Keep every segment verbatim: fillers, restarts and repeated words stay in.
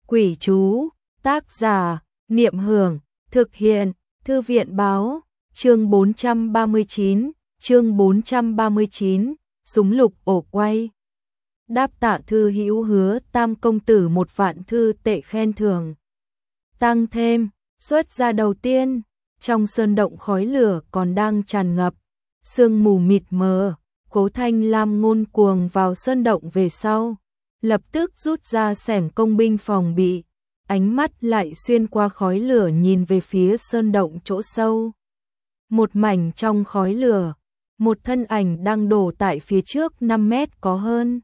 Quỷ chú, tác giả, Niệm Hưởng, thực hiện, Thư viện báo, chương bốn trăm ba mươi chín, chương bốn trăm ba mươi chín, súng lục ổ quay. Đáp tạ thư hữu hứa Tam công tử một vạn thư tệ khen thưởng. Tăng thêm, xuất ra đầu tiên, trong sơn động khói lửa còn đang tràn ngập, sương mù mịt mờ, Cố Thanh Lam ngôn cuồng vào sơn động về sau, lập tức rút ra xẻng công binh phòng bị, ánh mắt lại xuyên qua khói lửa nhìn về phía sơn động chỗ sâu. Một mảnh trong khói lửa, một thân ảnh đang đổ tại phía trước năm mét có hơn.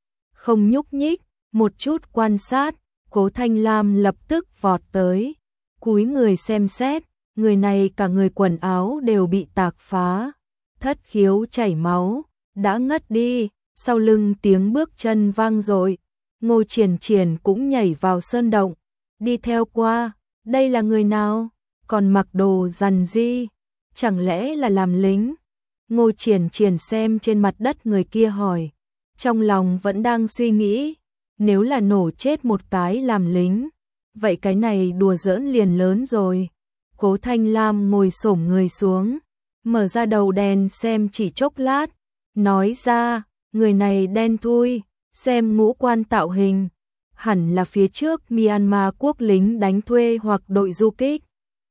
Không nhúc nhích, một chút quan sát, Cố Thanh Lam lập tức vọt tới, cúi người xem xét, người này cả người quần áo đều bị tạc phá, thất khiếu chảy máu, đã ngất đi, sau lưng tiếng bước chân vang dội, Ngô Triển Triển cũng nhảy vào sơn động, đi theo qua, đây là người nào, còn mặc đồ rằn ri, chẳng lẽ là làm lính? Ngô Triển Triển xem trên mặt đất người kia hỏi, trong lòng vẫn đang suy nghĩ, nếu là nổ chết một cái làm lính, vậy cái này đùa giỡn liền lớn rồi. Cố Thanh Lam ngồi xổm người xuống, mở ra đầu đèn xem chỉ chốc lát, nói ra, người này đen thui, xem ngũ quan tạo hình, hẳn là phía trước Myanmar quốc lính đánh thuê hoặc đội du kích.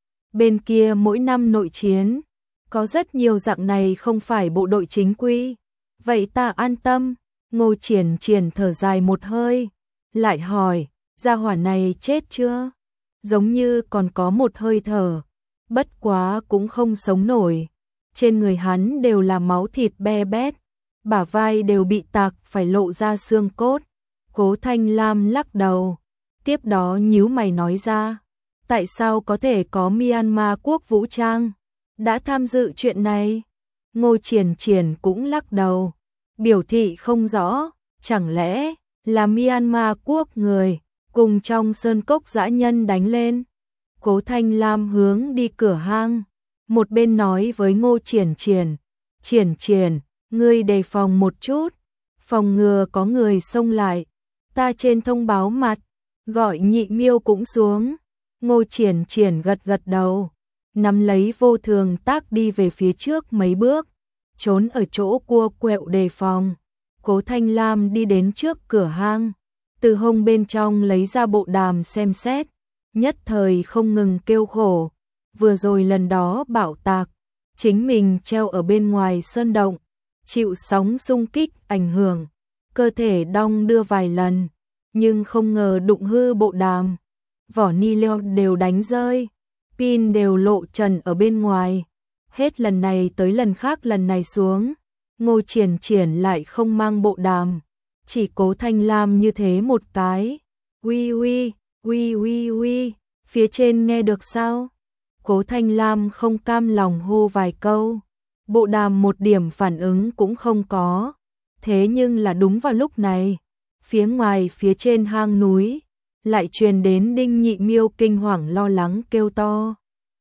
Bên kia mỗi năm nội chiến, có rất nhiều dạng này không phải bộ đội chính quy, vậy ta an tâm. Ngô Triển Triển thở dài một hơi, lại hỏi, gia hỏa này chết chưa? Giống như còn có một hơi thở, bất quá cũng không sống nổi. Trên người hắn đều là máu thịt be bét, bả vai đều bị tạc phải lộ ra xương cốt. Cố Thanh Lam lắc đầu, tiếp đó nhíu mày nói ra, tại sao có thể có Myanmar quốc vũ trang đã tham dự chuyện này? Ngô Triển Triển cũng lắc đầu, biểu thị không rõ, chẳng lẽ là Myanmar quốc người cùng trong sơn cốc dã nhân đánh lên. Cố Thanh Lam hướng đi cửa hang, một bên nói với Ngô Triển Triển, Triển Triển, ngươi đề phòng một chút, phòng ngừa có người xông lại, ta trên thông báo mặt, gọi Nhị Miêu cũng xuống. Ngô Triển Triển gật gật đầu, nắm lấy vô thường tác đi về phía trước mấy bước, trốn ở chỗ cua quẹo đề phòng. Cố Thanh Lam đi đến trước cửa hang, từ hông bên trong lấy ra bộ đàm xem xét, nhất thời không ngừng kêu khổ, vừa rồi lần đó bạo tạc, chính mình treo ở bên ngoài sơn động, chịu sóng xung kích ảnh hưởng, cơ thể đong đưa vài lần, nhưng không ngờ đụng hư bộ đàm, vỏ ni lông đều đánh rơi, pin đều lộ trần ở bên ngoài, hết lần này tới lần khác lần này xuống, Ngô Triển Triển lại không mang bộ đàm, chỉ Cố Thanh Lam như thế một cái, uy uy, uy uy uy, phía trên nghe được sao? Cố Thanh Lam không cam lòng hô vài câu, bộ đàm một điểm phản ứng cũng không có, thế nhưng là đúng vào lúc này, phía ngoài phía trên hang núi, lại truyền đến Đinh Nhị Miêu kinh hoàng lo lắng kêu to.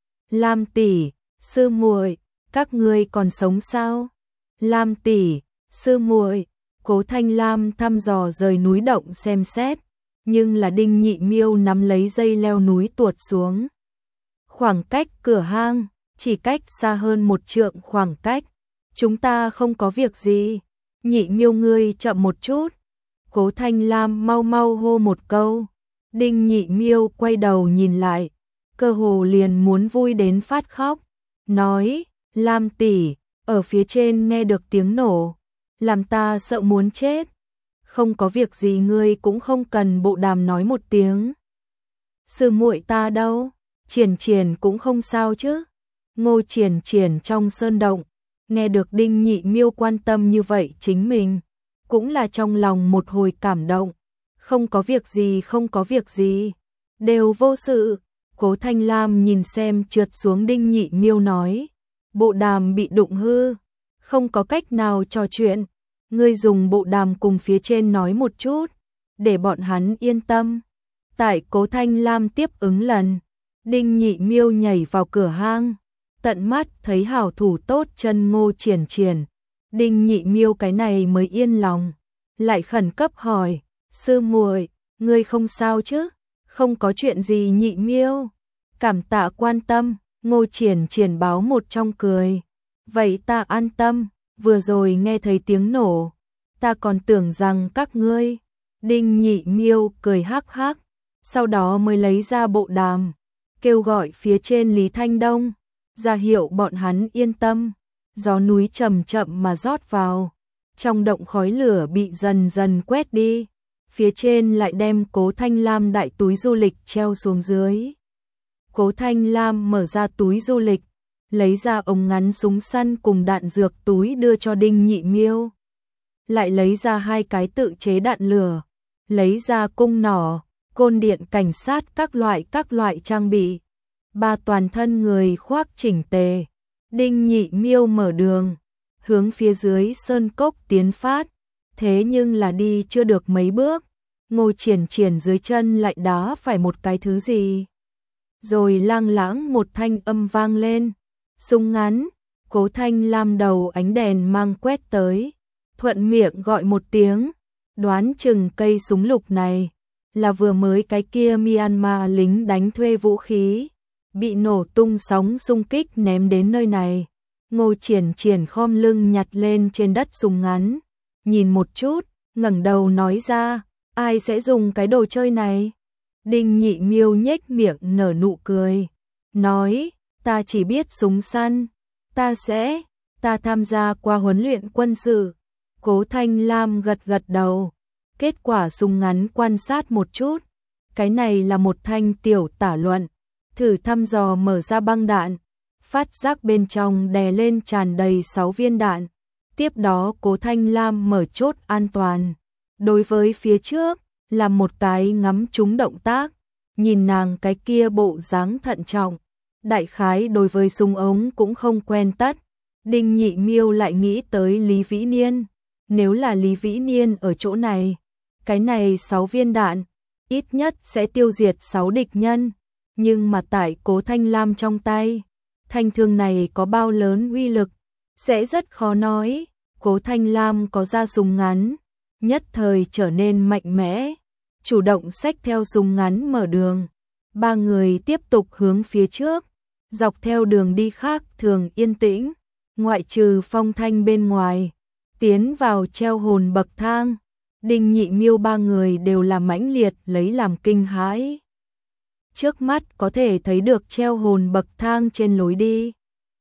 Lam tỷ, sư muội, các ngươi còn sống sao? Lam tỷ, sư muội, Cố Thanh Lam thăm dò rời núi động xem xét, nhưng là Đinh Nhị Miêu nắm lấy dây leo núi tuột xuống. Khoảng cách cửa hang, chỉ cách xa hơn một trượng khoảng cách, chúng ta không có việc gì, Nhị Miêu ngươi chậm một chút. Cố Thanh Lam mau mau hô một câu, Đinh Nhị Miêu quay đầu nhìn lại, cơ hồ liền muốn vui đến phát khóc, nói, Lam tỷ, ở phía trên nghe được tiếng nổ, làm ta sợ muốn chết. Không có việc gì ngươi cũng không cần bộ đàm nói một tiếng. Sư muội ta đâu? Triển Triển cũng không sao chứ? Ngô Triển Triển trong sơn động, nghe được Đinh Nhị Miêu quan tâm như vậy chính mình, cũng là trong lòng một hồi cảm động. Không có việc gì, không có việc gì, đều vô sự. Cố Thanh Lam nhìn xem trượt xuống Đinh Nhị Miêu nói, bộ đàm bị đụng hư, không có cách nào trò chuyện, ngươi dùng bộ đàm cùng phía trên nói một chút, để bọn hắn yên tâm. Tại Cố Thanh Lam tiếp ứng lần, Đinh Nhị Miêu nhảy vào cửa hang, tận mắt thấy hảo thủ tốt chân Ngô Triển Triển, Đinh Nhị Miêu cái này mới yên lòng, lại khẩn cấp hỏi, sư muội, ngươi không sao chứ? Không có chuyện gì Nhị Miêu. Cảm tạ quan tâm, Ngô Triển Triển báo một trong cười. Vậy ta an tâm, vừa rồi nghe thấy tiếng nổ, ta còn tưởng rằng các ngươi. Đinh Nhị Miêu cười hắc hắc, sau đó mới lấy ra bộ đàm, kêu gọi phía trên Lý Thanh Đông, ra hiệu bọn hắn yên tâm. Gió núi chậm chậm mà rót vào, trong động khói lửa bị dần dần quét đi, phía trên lại đem Cố Thanh Lam đại túi du lịch treo xuống dưới. Cố Thanh Lam mở ra túi du lịch, lấy ra ống ngắn súng săn cùng đạn dược túi đưa cho Đinh Nhị Miêu. Lại lấy ra hai cái tự chế đạn lửa, lấy ra cung nỏ, côn điện cảnh sát các loại các loại trang bị. Ba toàn thân người khoác chỉnh tề. Đinh Nhị Miêu mở đường, hướng phía dưới sơn cốc tiến phát, thế nhưng là đi chưa được mấy bước, Ngô Triển Triển dưới chân lại đá phải một cái thứ gì. Rồi lang lãng một thanh âm vang lên, súng ngắn. Cố Thanh Lam đầu ánh đèn mang quét tới, thuận miệng gọi một tiếng, đoán chừng cây súng lục này là vừa mới cái kia Myanmar lính đánh thuê vũ khí, bị nổ tung sóng xung kích ném đến nơi này. Ngô Triển Triển khom lưng nhặt lên trên đất súng ngắn, nhìn một chút, ngẩng đầu nói ra, ai sẽ dùng cái đồ chơi này? Đinh Nhị Miêu nhếch miệng nở nụ cười, nói, ta chỉ biết súng săn, ta sẽ, ta tham gia qua huấn luyện quân sự. Cố Thanh Lam gật gật đầu, kết quả súng ngắn quan sát một chút, cái này là một thanh tiểu tả luận, thử thăm dò mở ra băng đạn, phát giác bên trong đè lên tràn đầy sáu viên đạn. Tiếp đó Cố Thanh Lam mở chốt an toàn, đối với phía trước là một cái ngắm trúng động tác, nhìn nàng cái kia bộ dáng thận trọng, đại khái đối với súng ống cũng không quen tất. Đinh Nhị Miêu lại nghĩ tới Lý Vĩ Niên, nếu là Lý Vĩ Niên ở chỗ này, cái này sáu viên đạn ít nhất sẽ tiêu diệt sáu địch nhân, nhưng mà tại Cố Thanh Lam trong tay, thanh thương này có bao lớn uy lực, sẽ rất khó nói. Cố Thanh Lam có ra súng ngắn, nhất thời trở nên mạnh mẽ, chủ động xách theo súng ngắn mở đường. Ba người tiếp tục hướng phía trước, dọc theo đường đi khác thường yên tĩnh, ngoại trừ phong thanh bên ngoài, tiến vào treo hồn bậc thang. Đinh Nhị Miêu ba người đều là mãnh liệt lấy làm kinh hãi. Trước mắt có thể thấy được treo hồn bậc thang trên lối đi,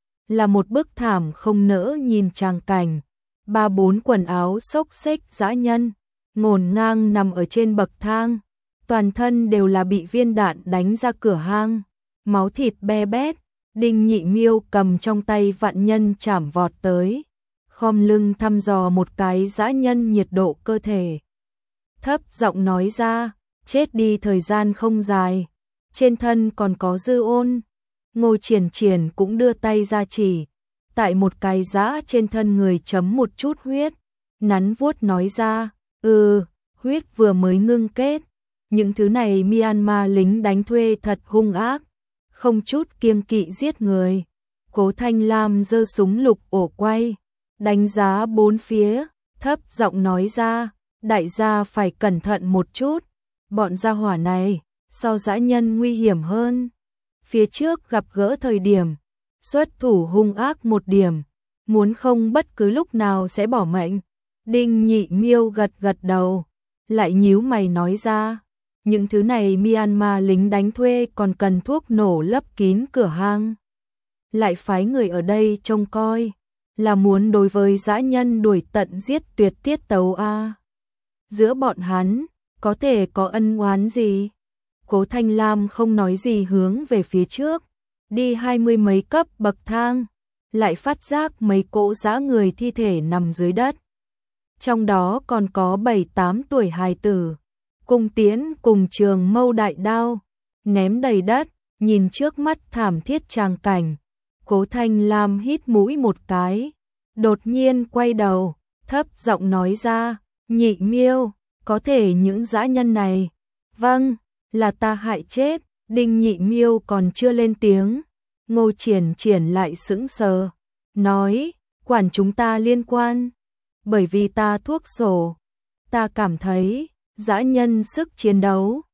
là một bức thảm không nỡ nhìn tràng cảnh. Ba bốn quần áo xốc xếch dã nhân, ngổn ngang nằm ở trên bậc thang, toàn thân đều là bị viên đạn đánh ra cửa hang, máu thịt be bét. Đinh Nhị Miêu cầm trong tay vạn nhân chảm vọt tới, khom lưng thăm dò một cái dã nhân nhiệt độ cơ thể. Thấp giọng nói ra, chết đi thời gian không dài, trên thân còn có dư ôn. Ngô Triển Triển cũng đưa tay ra chỉ, tại một cái dã trên thân người chấm một chút huyết, nắn vuốt nói ra, ừ, huyết vừa mới ngưng kết. Những thứ này Myanmar lính đánh thuê thật hung ác, không chút kiêng kỵ giết người. Cố Thanh Lam giơ súng lục ổ quay, đánh giá bốn phía, thấp giọng nói ra, đại gia phải cẩn thận một chút, bọn gia hỏa này so dã nhân nguy hiểm hơn. Phía trước gặp gỡ thời điểm, xuất thủ hung ác một điểm, muốn không bất cứ lúc nào sẽ bỏ mệnh. Đinh Nhị Miêu gật gật đầu, lại nhíu mày nói ra, những thứ này Myanmar lính đánh thuê còn cần thuốc nổ lấp kín cửa hang, lại phái người ở đây trông coi, là muốn đối với dã nhân đuổi tận giết tuyệt tiết tấu a. Giữa bọn hắn có thể có ân oán gì? Cố Thanh Lam không nói gì hướng về phía trước, đi hai mươi mấy cấp bậc thang, lại phát giác mấy cỗ dã người thi thể nằm dưới đất. Trong đó còn có bảy tám tuổi hài tử, cung tiễn cùng trường mâu đại đao, ném đầy đất, nhìn trước mắt thảm thiết tràng cảnh. Cố Thanh Lam hít mũi một cái, đột nhiên quay đầu, thấp giọng nói ra, Nhị Miêu, có thể những dã nhân này, vâng, là ta hại chết. Đinh Nhị Miêu còn chưa lên tiếng, Ngô Triển Triển lại sững sờ, nói, quản chúng ta liên quan, bởi vì ta thuốc sổ, ta cảm thấy dã nhân sức chiến đấu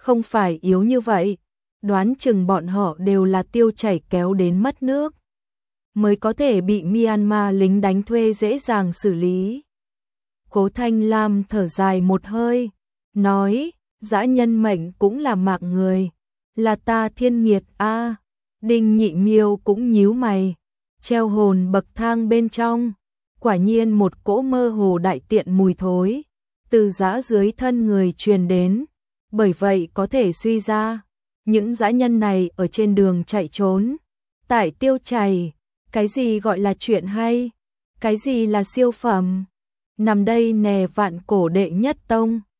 không phải yếu như vậy, đoán chừng bọn họ đều là tiêu chảy kéo đến mất nước, mới có thể bị Myanmar lính đánh thuê dễ dàng xử lý. Cố Thanh Lam thở dài một hơi, nói, dã nhân mệnh cũng là mạng người, là ta thiên nghiệt a. Đinh Nhị Miêu cũng nhíu mày, treo hồn bậc thang bên trong, quả nhiên một cỗ mơ hồ đại tiện mùi thối, từ dã dưới thân người truyền đến, bởi vậy có thể suy ra, những dã nhân này ở trên đường chạy trốn, tại tiêu chảy, cái gì gọi là chuyện hay, cái gì là siêu phẩm, nằm đây nè vạn cổ đệ nhất tông.